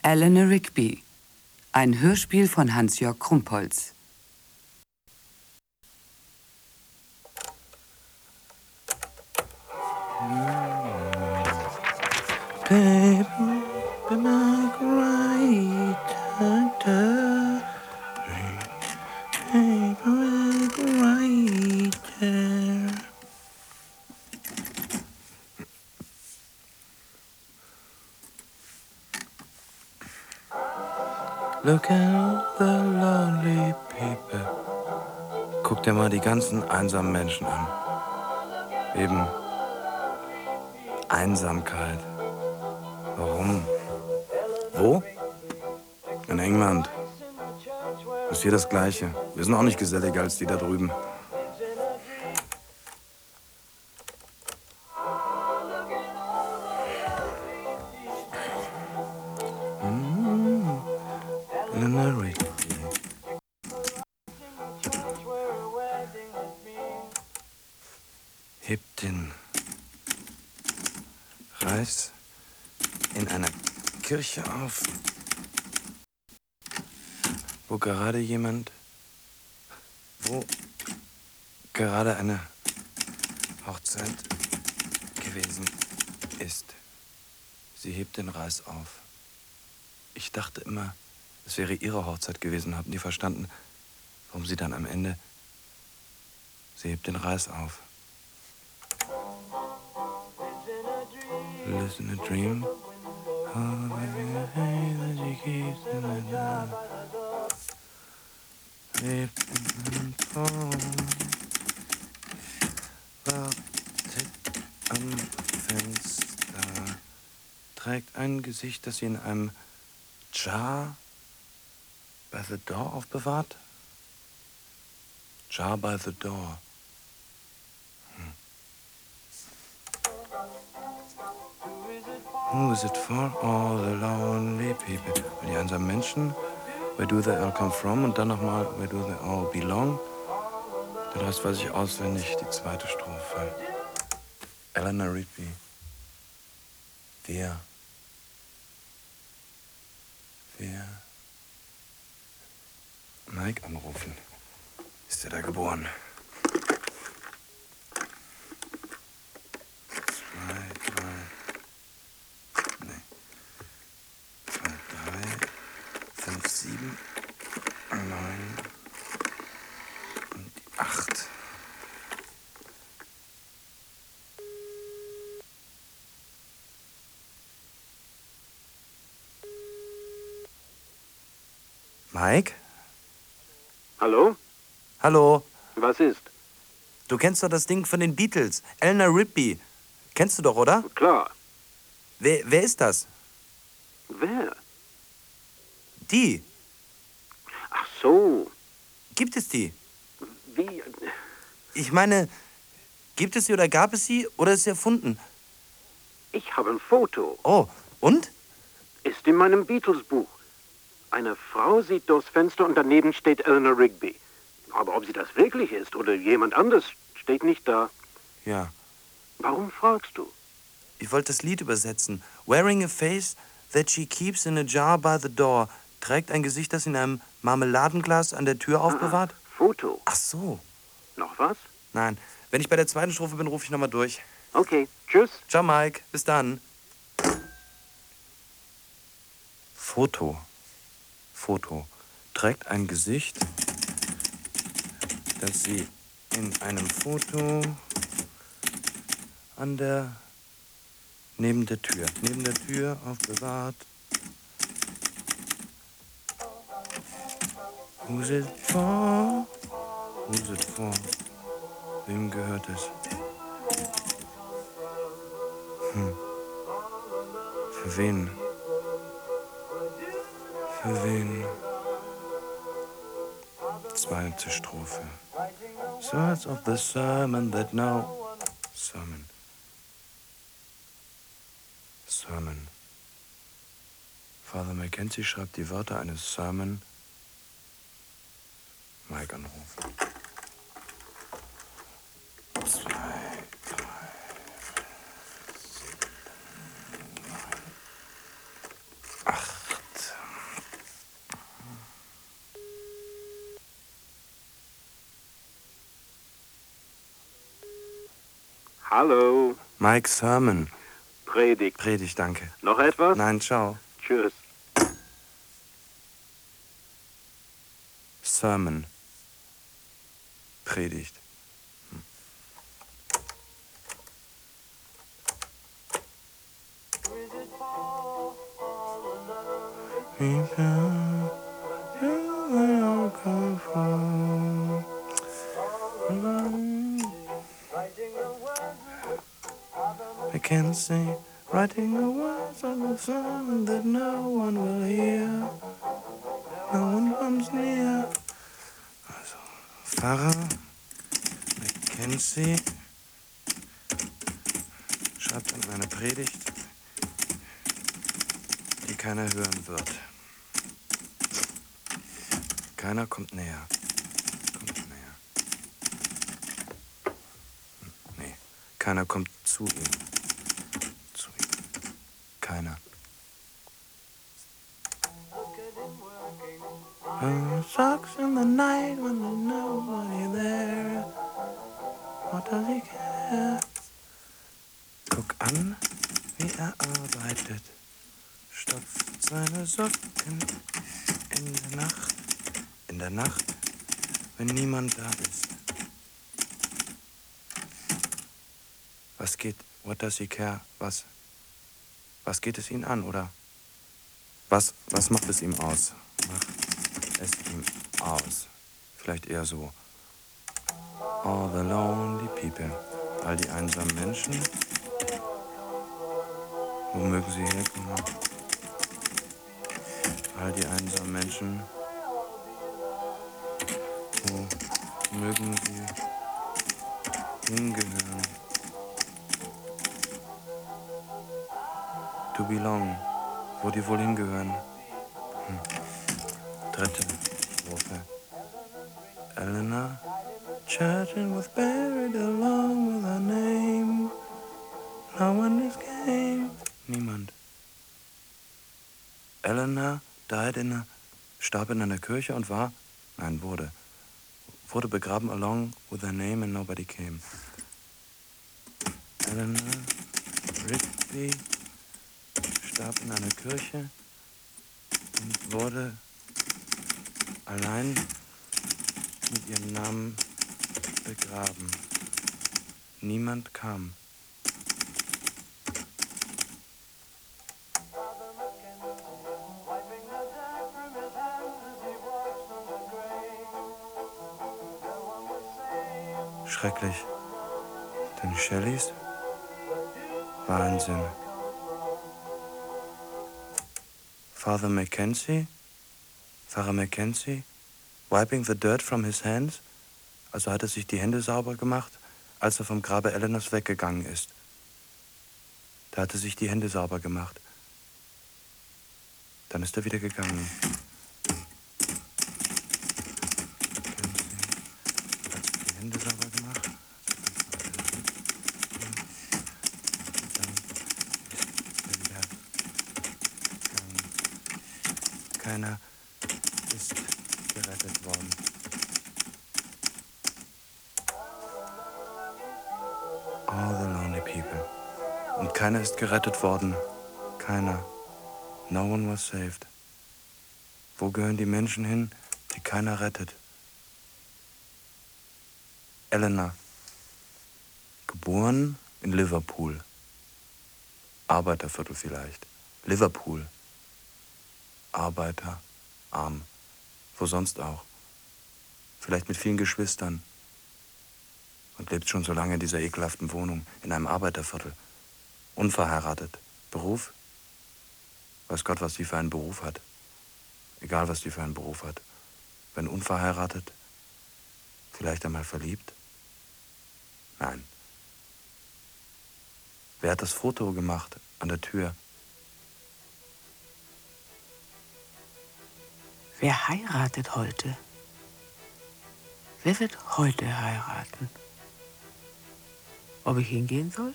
Eleanor Rigby. Ein Hörspiel von Hans-Jörg Krumpholz. Look at the lonely people. Guck dir mal die ganzen einsamen Menschen an. Eben Einsamkeit. Warum? Wo? In England. Ist hier das Gleiche. Wir sind auch nicht geselliger als die da drüben. Eleanor Rigby. Hebt den Reis in einer Kirche auf, wo gerade eine Hochzeit gewesen ist. Sie hebt den Reis auf. Ich dachte immer, es wäre ihre Hochzeit gewesen. Habt ihr verstanden, warum sie dann am Ende... Sie hebt den Reis auf. Live in a dream. Wartet am Fenster. Trägt ein Gesicht, das sie in einem Jar by the door aufbewahrt. Jar by the door. Who is it for? All the lonely people. Und die einsamen Menschen. Where do they all come from? Und dann nochmal, where do they all belong? Den Rest weiß ich auswendig, die zweite Strophe. Eleanor Rigby. Wer? Mike anrufen. Ist er da geboren? 2, 3, 5, 7, 9 und 8. Mike? Hallo? Hallo? Was ist? Du kennst doch das Ding von den Beatles. Eleanor Rigby. Kennst du doch, oder? Klar. Wer ist das? Wer? Die. Ach so. Gibt es die? Wie? Ich meine, gibt es sie oder gab es sie oder ist sie erfunden? Ich habe ein Foto. Oh, und? Ist in meinem Beatles-Buch. Eine Frau sieht durchs Fenster und daneben steht Eleanor Rigby. Aber ob sie das wirklich ist oder jemand anderes, steht nicht da. Ja. Warum fragst du? Ich wollte das Lied übersetzen. Wearing a face that she keeps in a jar by the door. Trägt ein Gesicht, das in einem Marmeladenglas an der Tür aufbewahrt? Foto. Ach so. Noch was? Nein. Wenn ich bei der zweiten Strophe bin, rufe ich nochmal durch. Okay. Tschüss. Ciao, Mike. Bis dann. Foto. Trägt ein Gesicht, das sie in einem Foto neben der Tür aufbewahrt. Who's it for? Wem gehört es? Für wen? Zweite Strophe. Words of the sermon that now... Sermon. Father Mackenzie schreibt die Wörter eines Sermon. Mike anrufen. 2, 3, 8. Hallo. Mike Sermon. Predigt. Predigt, danke. Noch etwas? Nein, ciao. Tschüss. Sermon. Predigt. I can say, writing the words of a song that no one will hear. No one comes near. Also, Pfarrer Mackenzie schreibt dann eine Predigt, die keiner hören wird. Keiner kommt näher. Kommt näher. Nee, keiner kommt zu ihm. Zu ihm. Keiner. Sucks in the night when there's nobody there. What does he care? Guck an, wie er arbeitet. Stopft seine Socken in der Nacht. In der Nacht, wenn niemand da ist. Was geht, what does he care? Was geht es ihn an, oder? Was macht es ihm aus? Macht es ihm aus? Vielleicht eher so. All the lonely people. All die einsamen Menschen. Wo mögen sie herkommen? All die einsamen Menschen. Wo mögen sie hingehören? To belong. Wo die wohl hingehören? Dritte Strophe. Eleanor, church was buried along with her name. No one is came. Niemand. Eleanor starb in einer Kirche und wurde begraben along with her name and nobody came. Eleanor Rigby starb in einer Kirche und wurde allein mit ihrem Namen begraben. Niemand kam. Schrecklich. Denn Shelleys Wahnsinn. Pfarrer Mackenzie, wiping the dirt from his hands, also hat er sich die Hände sauber gemacht, als er vom Grabe Eleanors weggegangen ist. Da hat er sich die Hände sauber gemacht. Dann ist er wieder gegangen. Hat sich die Hände sauber gemacht. Dann ist er wieder gegangen. Keiner ist gerettet worden. All the lonely people. Und keiner ist gerettet worden. Keiner. No one was saved. Wo gehören die Menschen hin, die keiner rettet? Eleanor. Geboren in Liverpool. Arbeiterviertel vielleicht. Liverpool. Arbeiter. Arm. Wo sonst auch. Vielleicht mit vielen Geschwistern. Und lebt schon so lange in dieser ekelhaften Wohnung, in einem Arbeiterviertel. Unverheiratet. Beruf? Weiß Gott, was die für einen Beruf hat. Egal, was die für einen Beruf hat. Wenn unverheiratet, vielleicht einmal verliebt? Nein. Wer hat das Foto gemacht an der Tür? Wer heiratet heute? Wer wird heute heiraten? Ob ich hingehen soll?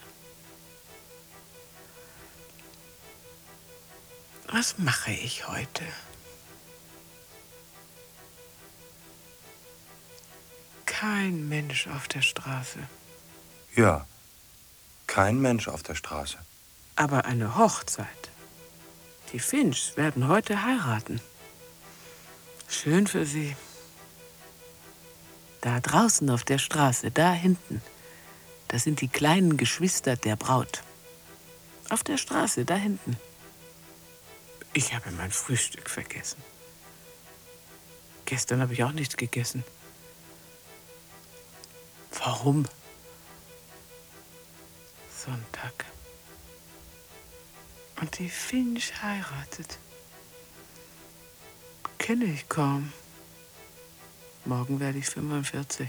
Was mache ich heute? Kein Mensch auf der Straße. Ja, Kein Mensch auf der Straße. Aber eine Hochzeit. Die Finchs werden heute heiraten. Schön für sie. Da draußen auf der Straße, da hinten, das sind die kleinen Geschwister der Braut. Auf der Straße, da hinten. Ich habe mein Frühstück vergessen. Gestern habe ich auch nichts gegessen. Warum? Sonntag. Und die Finch heiratet. Kenne ich kaum. Morgen werde ich 45.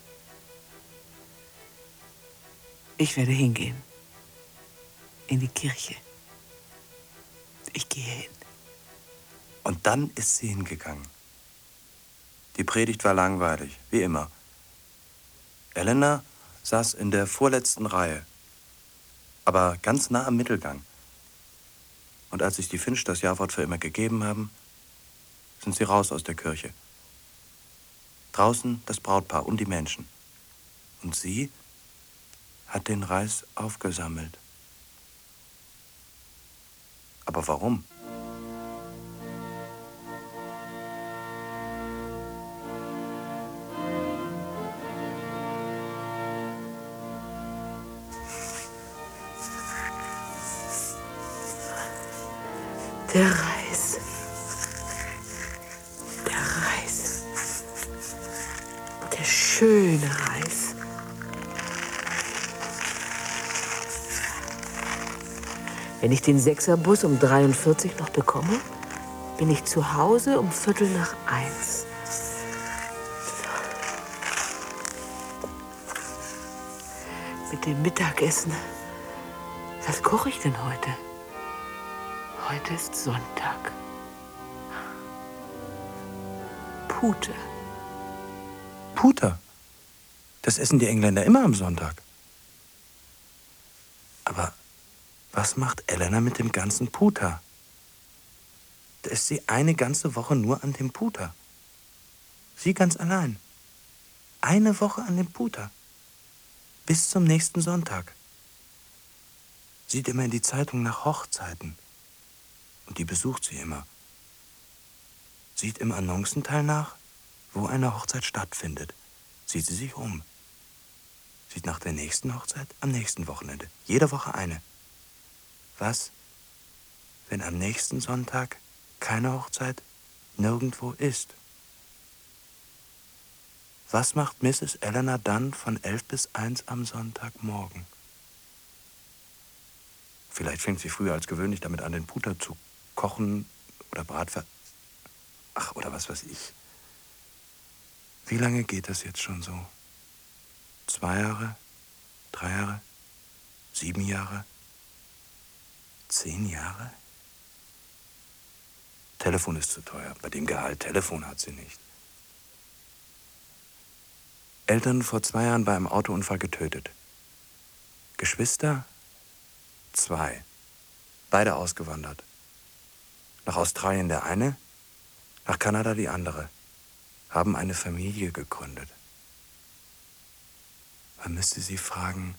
Ich werde hingehen. In die Kirche. Ich gehe hin. Und dann ist sie hingegangen. Die Predigt war langweilig, wie immer. Elena saß in der vorletzten Reihe, aber ganz nah am Mittelgang. Und als sich die Finch das Jawort für immer gegeben haben, sind sie raus aus der Kirche. Draußen das Brautpaar und die Menschen. Und sie hat den Reis aufgesammelt. Aber warum? Der Reis. Der Reis. Der schöne Reis. Wenn ich den 6er-Bus um 43 noch bekomme, bin ich zu Hause um 1:15. Mit dem Mittagessen. Was koche ich denn heute? Heute ist Sonntag. Pute. Puter. Das essen die Engländer immer am Sonntag. Aber was macht Elena mit dem ganzen Puter? Da ist sie eine ganze Woche nur an dem Puter. Sie ganz allein. Eine Woche an dem Puter. Bis zum nächsten Sonntag. Sieht immer in die Zeitung nach Hochzeiten. Und die besucht sie immer. Sieht im Annoncenteil nach, wo eine Hochzeit stattfindet. Sieht sie sich um. Sieht nach der nächsten Hochzeit am nächsten Wochenende. Jede Woche eine. Was, wenn am nächsten Sonntag keine Hochzeit nirgendwo ist? Was macht Mrs. Elena dann von 11 bis 1 am Sonntagmorgen? Vielleicht fängt sie früher als gewöhnlich damit an, den Puter zu kochen oder oder was weiß ich. Wie lange geht das jetzt schon so? 2 Jahre? 3 Jahre? 7 Jahre? 10 Jahre? Telefon ist zu teuer. Bei dem Gehalt Telefon hat sie nicht. Eltern vor 2 Jahren bei einem Autounfall getötet. Geschwister? 2. Beide ausgewandert. Nach Australien der eine, nach Kanada die andere. Haben eine Familie gegründet. Man müsste sie fragen,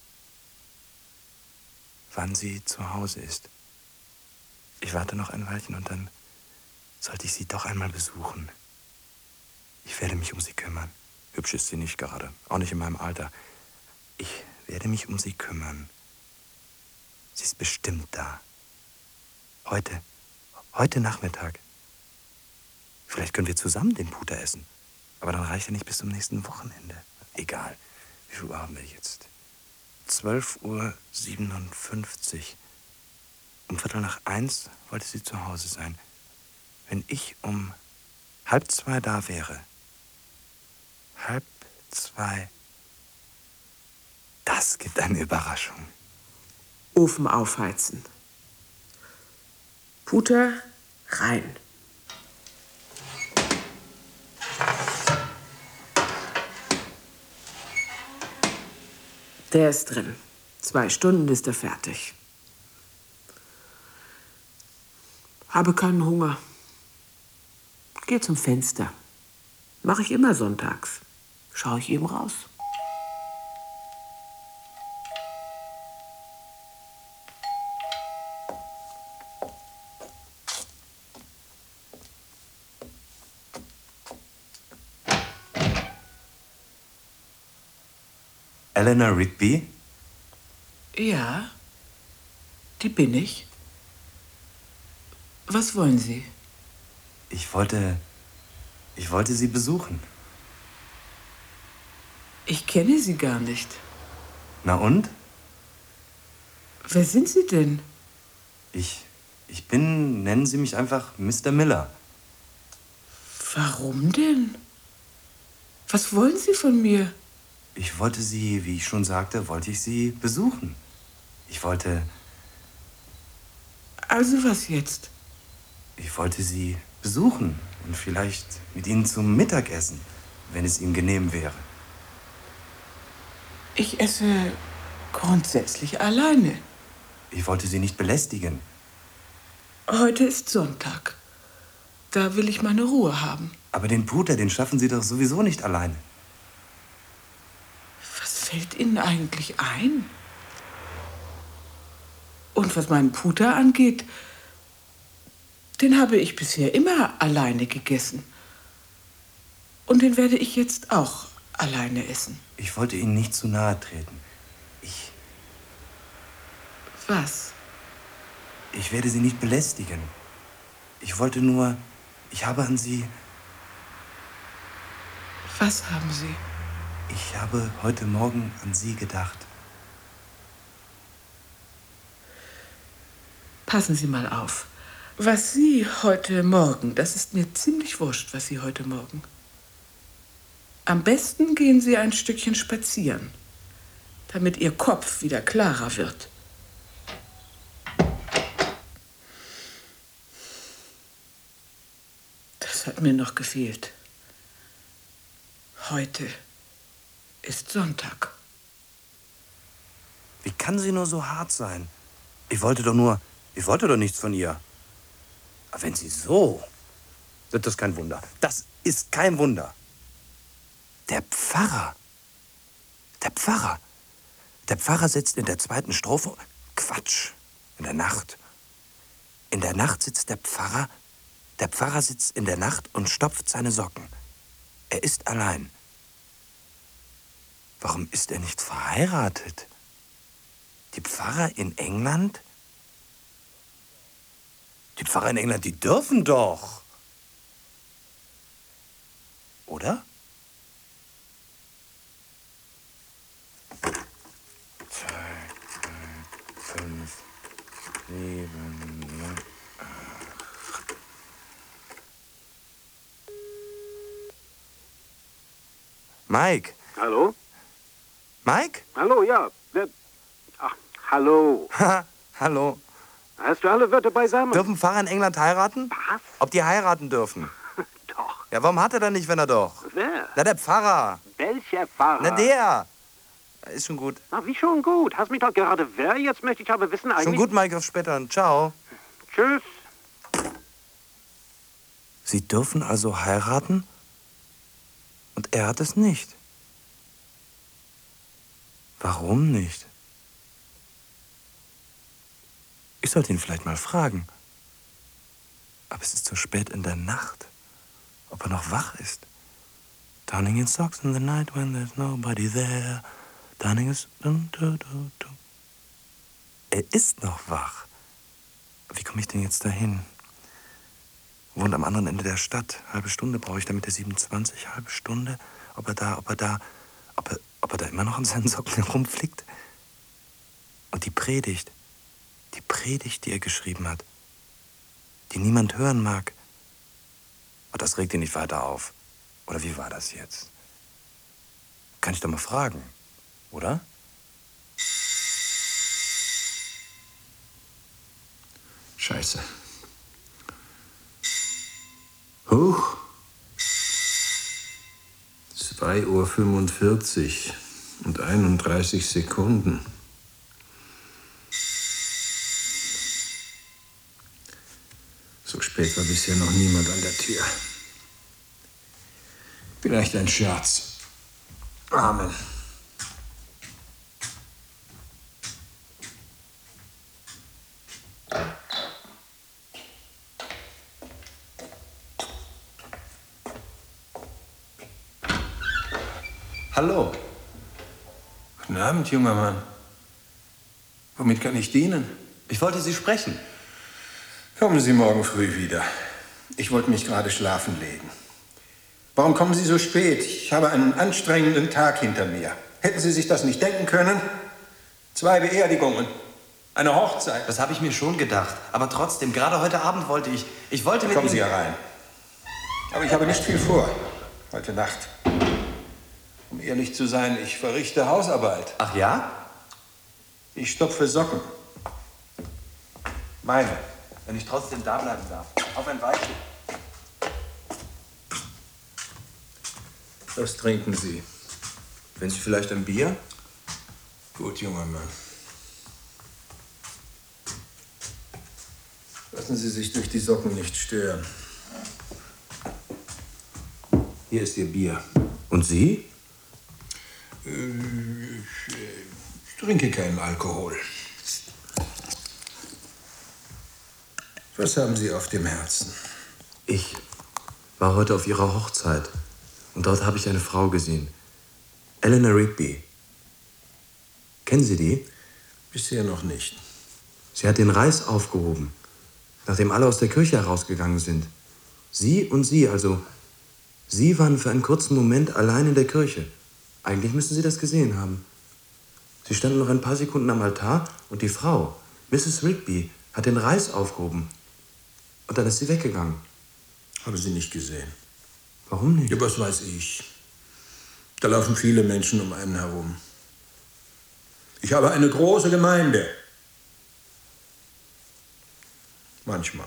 wann sie zu Hause ist. Ich warte noch ein Weilchen und dann sollte ich sie doch einmal besuchen. Ich werde mich um sie kümmern. Hübsch ist sie nicht gerade, auch nicht in meinem Alter. Ich werde mich um sie kümmern. Sie ist bestimmt da. Heute Nachmittag. Vielleicht können wir zusammen den Puter essen. Aber dann reicht er nicht bis zum nächsten Wochenende. Egal. Wie viel Uhr haben wir jetzt? 12:57 Uhr. Um 1:15 wollte sie zu Hause sein. Wenn ich um 1:30 da wäre. 1:30. Das gibt eine Überraschung. Ofen aufheizen. Puter rein. Der ist drin. 2 Stunden ist er fertig. Habe keinen Hunger. Geh zum Fenster. Mache ich immer sonntags. Schaue ich eben raus. Eleanor Rigby? Ja, die bin ich. Was wollen Sie? Ich wollte Sie besuchen. Ich kenne Sie gar nicht. Na und? Wer sind Sie denn? Ich bin, nennen Sie mich einfach Mr. Miller. Warum denn? Was wollen Sie von mir? Ich wollte Sie, wie ich schon sagte, wollte ich Sie besuchen. Ich wollte Also was jetzt? Sie besuchen und vielleicht mit Ihnen zum Mittagessen, wenn es Ihnen genehm wäre. Ich esse grundsätzlich alleine. Ich wollte Sie nicht belästigen. Heute ist Sonntag. Da will ich meine Ruhe haben. Aber den Puter, den schaffen Sie doch sowieso nicht alleine. Was fällt Ihnen eigentlich ein? Und was meinen Puter angeht, den habe ich bisher immer alleine gegessen. Und den werde ich jetzt auch alleine essen. Ich wollte Ihnen nicht zu nahe treten. Was? Ich werde Sie nicht belästigen. Ich wollte nur, ich habe an Sie, Was haben Sie? ich habe heute Morgen an Sie gedacht. Passen Sie mal auf. Was Sie heute Morgen, das ist mir ziemlich wurscht, was Sie heute Morgen. Am besten gehen Sie ein Stückchen spazieren, damit Ihr Kopf wieder klarer wird. Das hat mir noch gefehlt. Heute ist Sonntag. Wie kann sie nur so hart sein? Ich wollte doch nichts von ihr. Aber wenn sie so, das ist kein Wunder. Das ist kein Wunder. Der Pfarrer. Der Pfarrer sitzt in der zweiten Strophe. Quatsch. In der Nacht. In der Nacht sitzt der Pfarrer. Der Pfarrer sitzt in der Nacht und stopft seine Socken. Er ist allein. Warum ist er nicht verheiratet? Die Pfarrer in England? Die Pfarrer in England, die dürfen doch. Oder? 2, 3, 5, 7, 9, 8. Mike. Hallo? Mike? Hallo, ja. Ach, hallo. Hallo. Hast du alle Wörter beisammen? Dürfen Pfarrer in England heiraten? Was? Ob die heiraten dürfen? Doch. Ja, warum hat er dann nicht, wenn er doch? Wer? Na, der Pfarrer. Welcher Pfarrer? Na, der. Ist schon gut. Na, wie schon gut. Hast mich doch gerade wer? Jetzt möchte ich aber wissen eigentlich... Schon gut, Mike, auf später. Ciao. Tschüss. Sie dürfen also heiraten? Und er hat es nicht. Warum nicht? Ich sollte ihn vielleicht mal fragen. Aber es ist so spät in der Nacht. Ob er noch wach ist. Turning in socks in the night when there's nobody there. Turning is... Er ist noch wach. Wie komme ich denn jetzt dahin? Wohnt am anderen Ende der Stadt. Halbe Stunde brauche ich, damit der 27. Halbe Stunde. Ob er da immer noch an seinen Socken herumflickt? Und die Predigt, die er geschrieben hat, die niemand hören mag. Und das regt ihn nicht weiter auf. Oder wie war das jetzt? Kann ich doch mal fragen, oder? Scheiße. Huch. 2:45 Uhr und 31 Sekunden. So spät war bisher noch niemand an der Tür. Vielleicht ein Scherz. Amen. Hallo. Guten Abend, junger Mann. Womit kann ich dienen? Ich wollte Sie sprechen. Kommen Sie morgen früh wieder. Ich wollte mich gerade schlafen legen. Warum kommen Sie so spät? Ich habe einen anstrengenden Tag hinter mir. Hätten Sie sich das nicht denken können? 2 Beerdigungen, eine Hochzeit. Das habe ich mir schon gedacht. Aber trotzdem, gerade heute Abend wollte ich... Ich wollte mit Kommen Sie Ihnen... herein. Aber ich habe nicht viel vor, heute Nacht. Um ehrlich zu sein, ich verrichte Hausarbeit. Ach ja? Ich stopfe Socken. Meine. Wenn ich trotzdem da bleiben darf. Auf ein Weilchen. Was trinken Sie? Wenn Sie vielleicht ein Bier? Gut, junger Mann. Lassen Sie sich durch die Socken nicht stören. Hier ist Ihr Bier. Und Sie? Ich trinke keinen Alkohol. Was haben Sie auf dem Herzen? Ich war heute auf Ihrer Hochzeit. Und dort habe ich eine Frau gesehen. Eleanor Rigby. Kennen Sie die? Bisher noch nicht. Sie hat den Reis aufgehoben, nachdem alle aus der Kirche herausgegangen sind. Sie und Sie, also Sie waren für einen kurzen Moment allein in der Kirche. Eigentlich müssen Sie das gesehen haben. Sie standen noch ein paar Sekunden am Altar und die Frau, Mrs. Rigby, hat den Reis aufgehoben. Und dann ist sie weggegangen. Habe Sie nicht gesehen. Warum nicht? Ja, was weiß ich. Da laufen viele Menschen um einen herum. Ich habe eine große Gemeinde. Manchmal.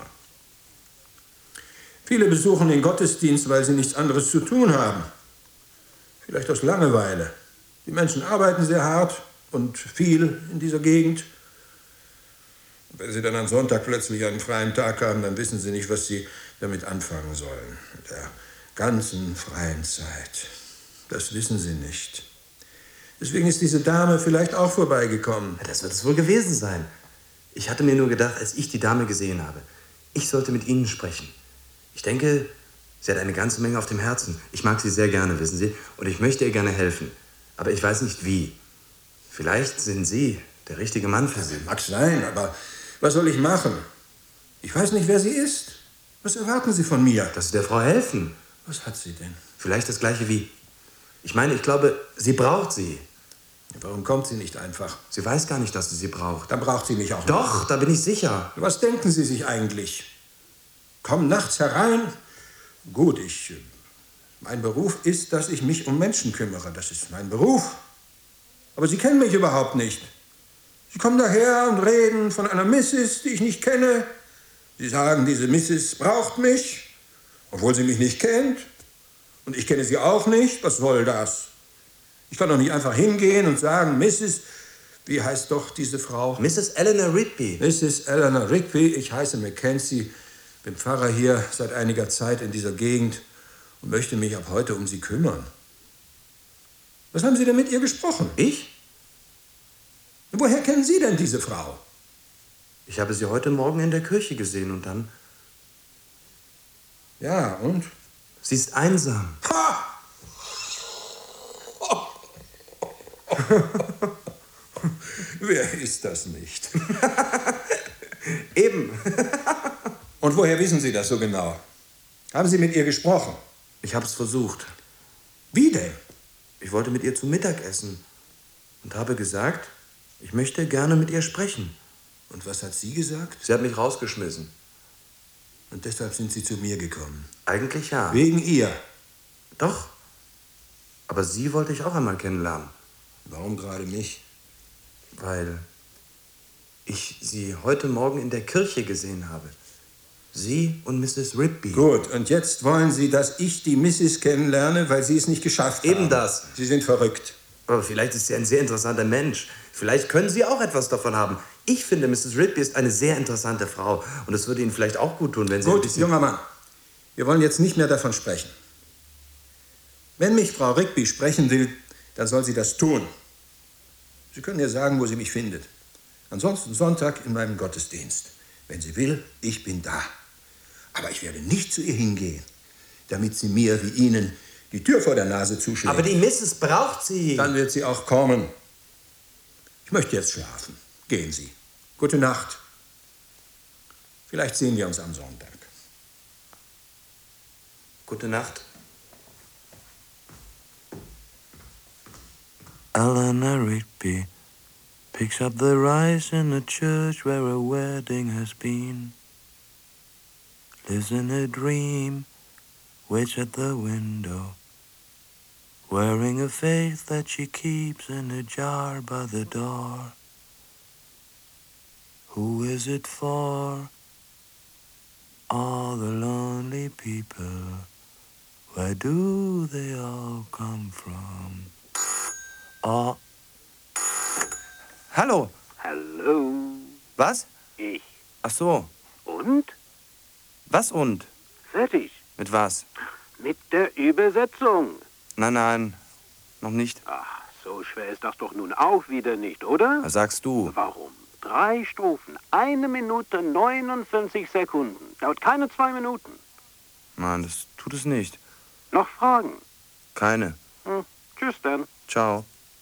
Viele besuchen den Gottesdienst, weil sie nichts anderes zu tun haben. Vielleicht aus Langeweile. Die Menschen arbeiten sehr hart und viel in dieser Gegend. Und wenn sie dann am Sonntag plötzlich einen freien Tag haben, dann wissen sie nicht, was sie damit anfangen sollen. Mit der ganzen freien Zeit. Das wissen sie nicht. Deswegen ist diese Dame vielleicht auch vorbeigekommen. Ja, das wird es wohl gewesen sein. Ich hatte mir nur gedacht, als ich die Dame gesehen habe, ich sollte mit Ihnen sprechen. Ich denke, sie hat eine ganze Menge auf dem Herzen. Ich mag sie sehr gerne, wissen Sie, und ich möchte ihr gerne helfen. Aber ich weiß nicht, wie. Vielleicht sind Sie der richtige Mann für sie. Mag sein, aber was soll ich machen? Ich weiß nicht, wer sie ist. Was erwarten Sie von mir? Dass Sie der Frau helfen. Was hat sie denn? Vielleicht das Gleiche wie... Ich meine, ich glaube, sie braucht Sie. Warum kommt sie nicht einfach? Sie weiß gar nicht, dass sie sie braucht. Dann braucht sie mich auch nicht. Doch, da bin ich sicher. Was denken Sie sich eigentlich? Kommen nachts herein? Gut, mein Beruf ist, dass ich mich um Menschen kümmere. Das ist mein Beruf. Aber Sie kennen mich überhaupt nicht. Sie kommen daher und reden von einer Mrs., die ich nicht kenne. Sie sagen, diese Mrs. braucht mich, obwohl sie mich nicht kennt. Und ich kenne sie auch nicht. Was soll das? Ich kann doch nicht einfach hingehen und sagen, Mrs., wie heißt doch diese Frau? Mrs. Eleanor Rigby. Mrs. Eleanor Rigby, ich heiße Mackenzie, bin Pfarrer hier seit einiger Zeit in dieser Gegend und möchte mich ab heute um sie kümmern. Was haben Sie denn mit ihr gesprochen? Ich? Woher kennen Sie denn diese Frau? Ich habe sie heute Morgen in der Kirche gesehen und dann... Ja, und? Sie ist einsam. Ha! Wer ist das nicht? Eben. Und woher wissen Sie das so genau? Haben Sie mit ihr gesprochen? Ich habe es versucht. Wie denn? Ich wollte mit ihr zu Mittag essen und habe gesagt, ich möchte gerne mit ihr sprechen. Und was hat sie gesagt? Sie hat mich rausgeschmissen. Und deshalb sind Sie zu mir gekommen? Eigentlich ja. Wegen ihr? Doch. Aber sie wollte ich auch einmal kennenlernen. Warum gerade mich? Weil ich sie heute Morgen in der Kirche gesehen habe. Sie und Mrs. Rigby. Gut, und jetzt wollen Sie, dass ich die Mrs. kennenlerne, weil Sie es nicht geschafft haben. Eben das. Sie sind verrückt. Aber vielleicht ist sie ein sehr interessanter Mensch. Vielleicht können Sie auch etwas davon haben. Ich finde, Mrs. Rigby ist eine sehr interessante Frau. Und es würde Ihnen vielleicht auch gut tun, wenn Sie ein Gut, bisschen... junger Mann, wir wollen jetzt nicht mehr davon sprechen. Wenn mich Frau Rigby sprechen will, dann soll sie das tun. Sie können ihr sagen, wo sie mich findet. Ansonsten Sonntag in meinem Gottesdienst. Wenn sie will, ich bin da. Aber ich werde nicht zu ihr hingehen, damit sie mir wie Ihnen die Tür vor der Nase zuschlägt. Aber die Mrs. braucht Sie. Dann wird sie auch kommen. Ich möchte jetzt schlafen. Gehen Sie. Gute Nacht. Vielleicht sehen wir uns am Sonntag. Gute Nacht. Eleanor Rigby picks up the rice in the church where a wedding has been. Lives in a dream, waits at the window, wearing a face that she keeps in a jar by the door. Who is it for? All the lonely people. Where do they all come from? Oh. Hallo. Hallo. Was? Ich. Ach so. Und? Was und? Fertig. Mit was? Mit der Übersetzung. Nein, noch nicht. Ach, so schwer ist das doch nun auch wieder nicht, oder? Was sagst du? Warum? 3 Strophen, 1 Minute 59 Sekunden. Dauert keine 2 Minuten. Nein, das tut es nicht. Noch Fragen? Keine. Tschüss dann. Ciao.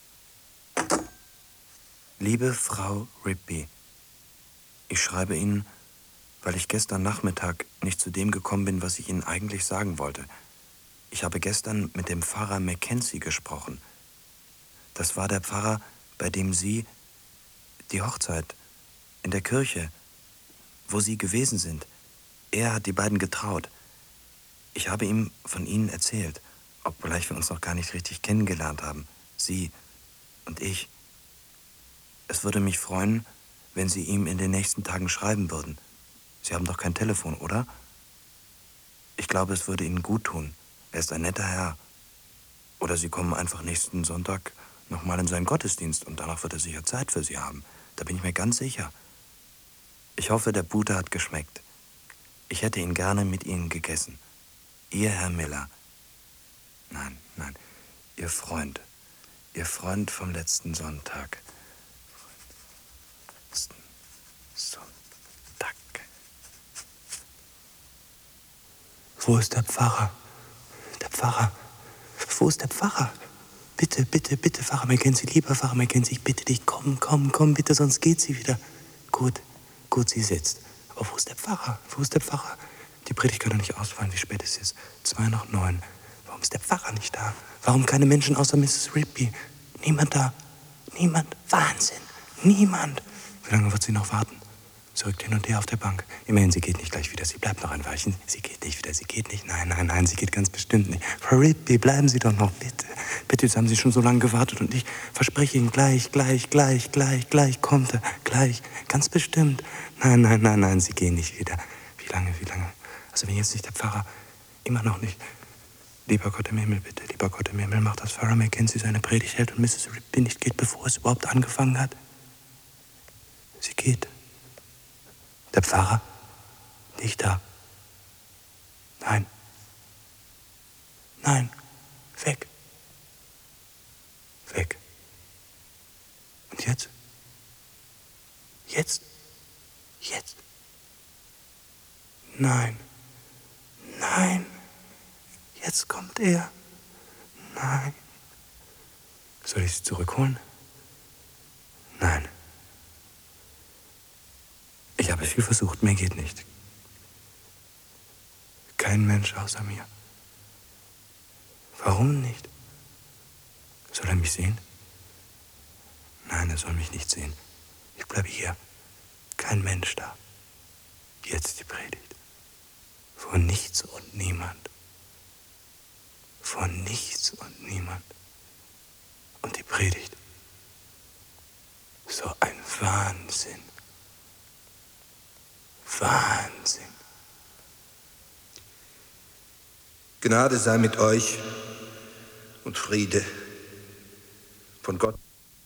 Liebe Frau Rigby, ich schreibe Ihnen, weil ich gestern Nachmittag nicht zu dem gekommen bin, was ich Ihnen eigentlich sagen wollte. Ich habe gestern mit dem Pfarrer Mackenzie gesprochen. Das war der Pfarrer, bei dem Sie die Hochzeit in der Kirche, wo Sie gewesen sind. Er hat die beiden getraut. Ich habe ihm von Ihnen erzählt, obgleich wir uns noch gar nicht richtig kennengelernt haben. Sie und ich. Es würde mich freuen, wenn Sie ihm in den nächsten Tagen schreiben würden. Sie haben doch kein Telefon, oder? Ich glaube, es würde Ihnen gut tun. Er ist ein netter Herr. Oder Sie kommen einfach nächsten Sonntag noch mal in seinen Gottesdienst und danach wird er sicher Zeit für Sie haben. Da bin ich mir ganz sicher. Ich hoffe, der Bute hat geschmeckt. Ich hätte ihn gerne mit Ihnen gegessen. Ihr Herr Miller. Nein, Ihr Freund. Ihr Freund vom letzten Sonntag. Sonntag. Wo ist der Pfarrer? Der Pfarrer. Wo ist der Pfarrer? Bitte, Pfarrer Mackenzie, lieber Pfarrer Mackenzie, ich bitte dich, komm, bitte, sonst geht sie wieder. Gut, sie sitzt. Aber wo ist der Pfarrer? Die Predigt kann doch nicht ausfallen, wie spät es ist. 8:02. Warum ist der Pfarrer nicht da? Warum keine Menschen außer Mrs. Rigby? Niemand da. Niemand. Wahnsinn. Niemand. Wie lange wird sie noch warten? Sie rückt hin und her auf der Bank. Immerhin, sie geht nicht gleich wieder. Sie bleibt noch ein Weilchen. Sie geht nicht wieder. Sie geht nicht. Nein, sie geht ganz bestimmt nicht. Frau Rigby, bleiben Sie doch noch, bitte. Bitte, jetzt haben Sie schon so lange gewartet und ich verspreche Ihnen, gleich kommt er. Gleich. Ganz bestimmt. Nein, Sie gehen nicht wieder. Wie lange? Also wenn jetzt nicht der Pfarrer, immer noch nicht. Lieber Gott im Himmel, bitte. Lieber Gott im Himmel, macht, dass Pfarrer Mackenzie seine Predigt hält und Mrs. Rigby nicht geht, bevor es überhaupt angefangen hat. Sie geht. Der Pfarrer? Nicht da. Nein. Weg. Und jetzt? Jetzt? Nein. Jetzt kommt er. Nein. Soll ich sie zurückholen? Nein. Ich habe viel versucht, mir geht nicht. Kein Mensch außer mir. Warum nicht? Soll er mich sehen? Nein, er soll mich nicht sehen. Ich bleibe hier. Kein Mensch da. Jetzt die Predigt. Vor nichts und niemand. Vor nichts und niemand. Und die Predigt. So ein Wahnsinn. Gnade sei mit euch und Friede von Gott.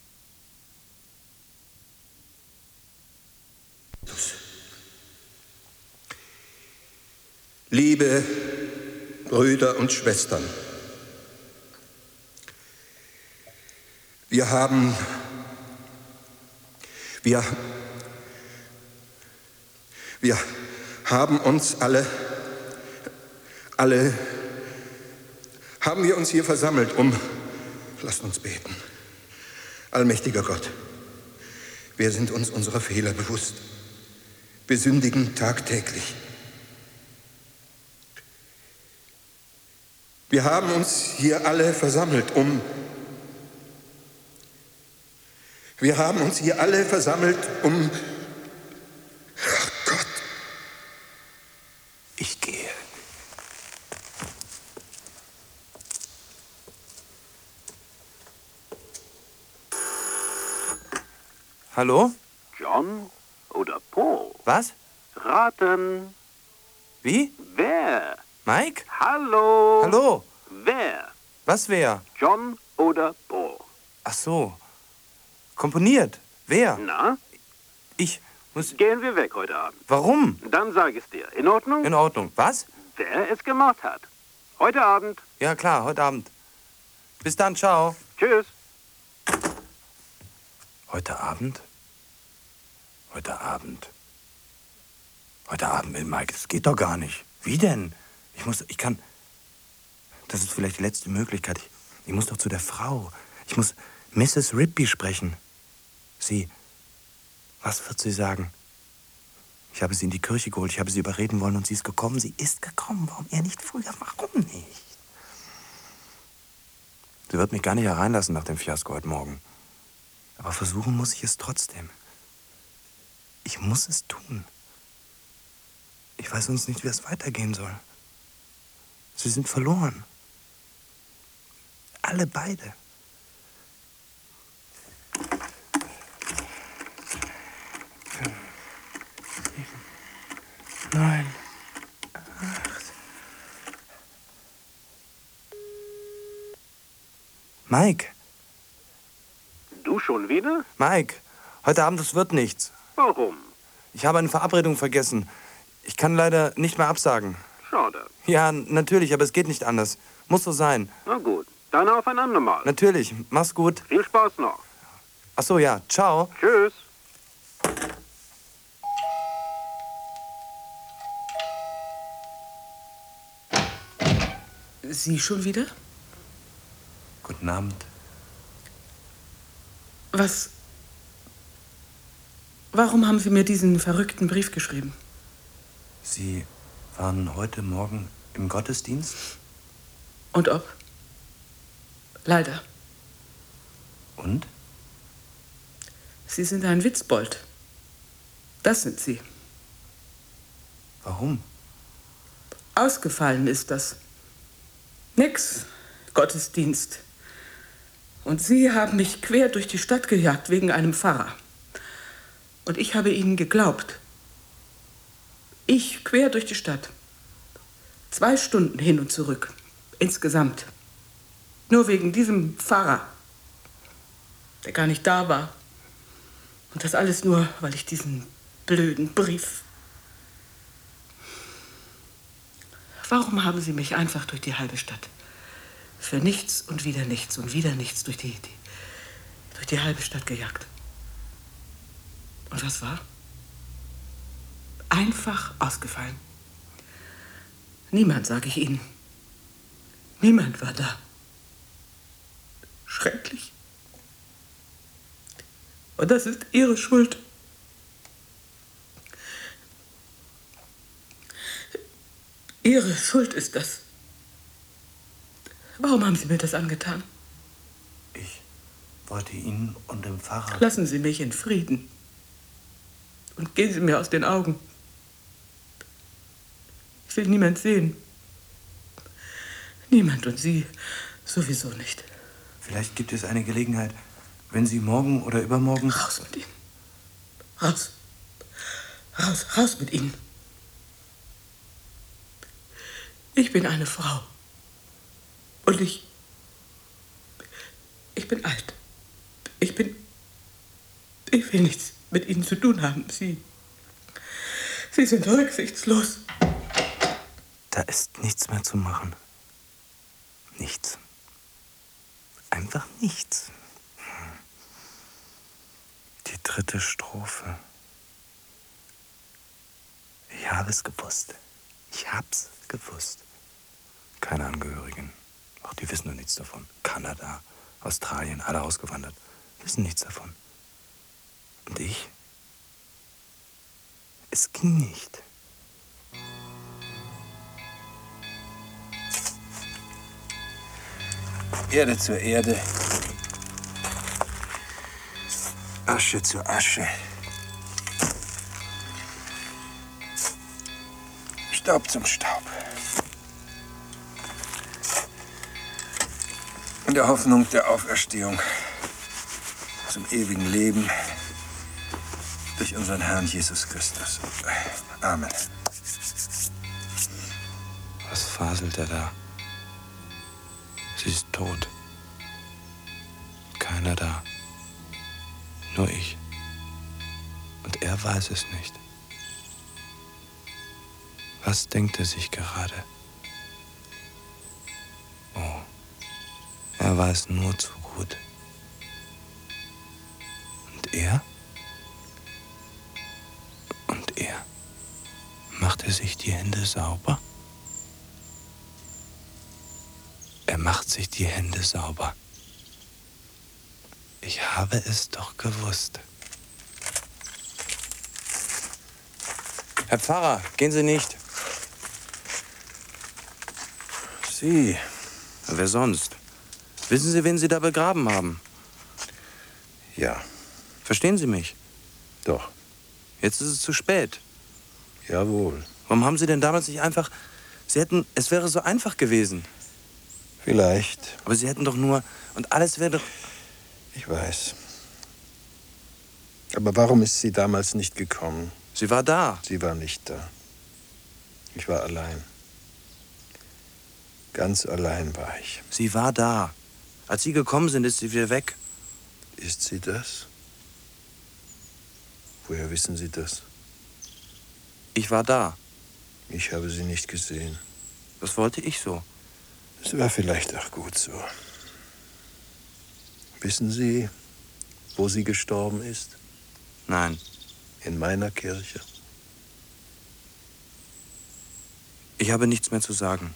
Liebe Brüder und Schwestern, wir haben uns alle haben wir uns hier versammelt, lasst uns beten. Allmächtiger Gott, Wir sind uns unserer Fehler bewusst. Wir sündigen tagtäglich. Wir haben uns hier alle versammelt, Ach Gott. Ich gehe. Hallo? John oder Paul? Was? Raten. Wie? Wer? Mike? Hallo? Hallo? Wer? Was wer? John oder Paul? Ach so. Komponiert. Wer? Na? Ich muss... Gehen wir weg heute Abend. Warum? Dann sag ich es dir. In Ordnung? In Ordnung. Was? Wer es gemacht hat. Heute Abend. Ja, klar, heute Abend. Bis dann, ciao. Tschüss. Heute Abend? Heute Abend. Heute Abend, Mike, das geht doch gar nicht. Wie denn? Ich kann... Das ist vielleicht die letzte Möglichkeit. Ich muss doch zu der Frau. Ich muss Mrs. Rigby sprechen. Was wird sie sagen? Ich habe sie in die Kirche geholt, ich habe sie überreden wollen und sie ist gekommen. Sie ist gekommen. Warum er nicht früher? Warum nicht? Sie wird mich gar nicht hereinlassen nach dem Fiasko heute Morgen. Aber versuchen muss ich es trotzdem. Ich muss es tun. Ich weiß sonst nicht, wie es weitergehen soll. Sie sind verloren. Alle beide. 5, 7, 9, 8. Mike. Du schon wieder? Mike, heute Abend, das wird nichts. Warum? Ich habe eine Verabredung vergessen. Ich kann leider nicht mehr absagen. Schade. Ja, natürlich, aber es geht nicht anders. Muss so sein. Na gut, dann auf ein andermal. Natürlich. Mach's gut. Viel Spaß noch. Ach so, ja. Ciao. Tschüss. Sie schon wieder? Guten Abend. Warum haben Sie mir diesen verrückten Brief geschrieben? Sie waren heute Morgen im Gottesdienst? Und ob? Leider. Und? Sie sind ein Witzbold. Das sind Sie. Warum? Ausgefallen ist das. Nix. Gottesdienst. Und Sie haben mich quer durch die Stadt gejagt wegen einem Pfarrer. Und ich habe Ihnen geglaubt. Ich quer durch die Stadt. 2 Stunden hin und zurück. Insgesamt. Nur wegen diesem Pfarrer, der gar nicht da war. Und das alles nur, weil ich diesen blöden Brief... Warum haben Sie mich einfach durch die halbe Stadt? Für nichts und wieder nichts durch die halbe Stadt gejagt. Und was war? Einfach ausgefallen. Niemand, sage ich Ihnen. Niemand war da. Schrecklich. Und das ist Ihre Schuld. Ihre Schuld ist das. Warum haben Sie mir das angetan? Ich wollte Ihnen und dem Pfarrer... Lassen Sie mich in Frieden. Und gehen Sie mir aus den Augen. Ich will niemand sehen. Niemand und Sie sowieso nicht. Vielleicht gibt es eine Gelegenheit, wenn Sie morgen oder übermorgen... Raus mit Ihnen. Raus. Raus mit Ihnen. Ich bin eine Frau. Und ich bin alt. Ich will nichts mit Ihnen zu tun haben. Sie sind rücksichtslos. Da ist nichts mehr zu machen. Nichts. Einfach nichts. Die 3. Strophe. Ich habe es gewusst. Ich hab's gewusst. Keine Angehörigen. Auch die wissen nur nichts davon. Kanada, Australien, alle ausgewandert. Wissen nichts davon. Und ich? Es ging nicht. Erde zur Erde. Asche zu Asche. Staub zum Staub. In der Hoffnung der Auferstehung zum ewigen Leben durch unseren Herrn Jesus Christus. Amen. Was faselt er da? Sie ist tot. Keiner da. Nur ich. Und er weiß es nicht. Was denkt er sich gerade? Oh, er weiß nur zu gut. Und er? Und er? Macht er sich die Hände sauber? Er macht sich die Hände sauber. Ich habe es doch gewusst. Herr Pfarrer, gehen Sie nicht. Sie? Wer sonst? Wissen Sie, wen Sie da begraben haben? Ja. Verstehen Sie mich? Doch. Jetzt ist es zu spät. Jawohl. Warum haben Sie denn damals nicht einfach... Es wäre so einfach gewesen. Vielleicht. Aber Sie hätten doch nur... Und alles wäre doch... Ich weiß. Aber warum ist sie damals nicht gekommen? Sie war da. Sie war nicht da. Ich war allein. Ganz allein war ich. Sie war da. Als Sie gekommen sind, ist sie wieder weg. Ist sie das? Woher wissen Sie das? Ich war da. Ich habe sie nicht gesehen. Das wollte ich so. Es war vielleicht auch gut so. Wissen Sie, wo sie gestorben ist? Nein. In meiner Kirche. Ich habe nichts mehr zu sagen.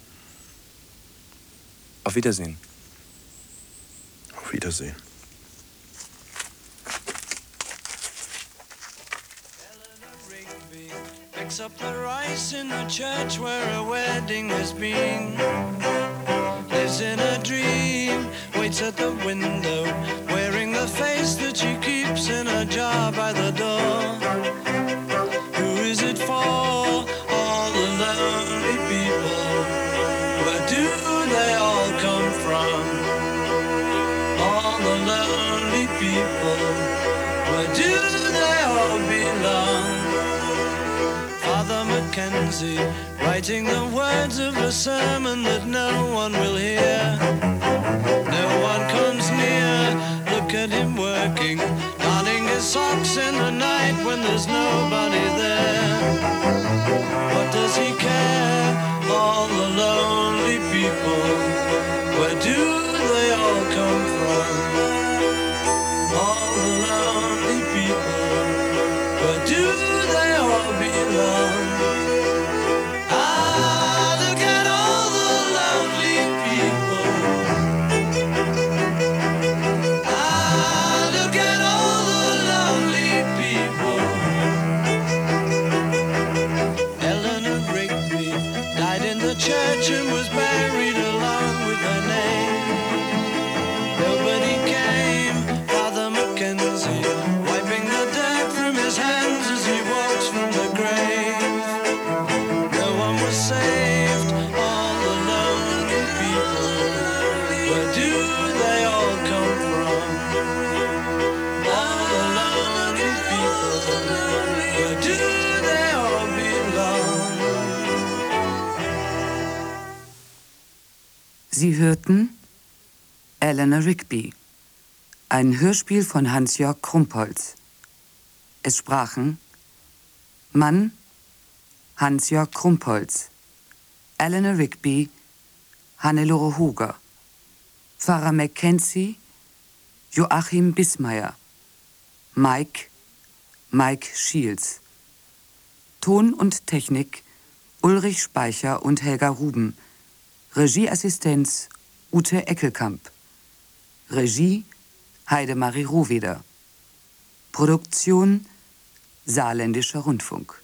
Auf Wiedersehen. Auf Wiedersehen. Picks up the rice in the church where a wedding has been. Lives in a dream, waits at the window, wearing the face that she keeps in a jar by the door. Who is it for? All the lonely people. Where do they all come from? All the lonely people. Where do they all belong? Father Mackenzie, writing the words of a sermon that no one will hear. No one comes near, look at him working, darning his socks in the night when there's nobody there. What does he care? All the lonely people, where do they all come from? All the lonely people, where do they all belong? Ah, look at all the lonely people. Ah, look at all the lonely people. Eleanor Rigby died in the church and was buried along with her name. Nobody came, Father Mackenzie, wiping the dirt from his hands as he walks from the grave. No one was saved, all the lonely people. Where do they all come from? All the lonely people. Where do they all belong? Sie hörten Eleanor Rigby, ein Hörspiel von Hans-Jörg Krumpholz. Es sprachen Mann Hans-Jörg Krumpholz, Eleanor Rigby Hannelore Huger, Pfarrer Mackenzie Joachim Bismeier, Mike Schiels, Ton und Technik Ulrich Speicher und Helga Ruben, Regieassistenz Ute Eckelkamp, Regie Heidemarie Rohweder, Produktion Saarländischer Rundfunk.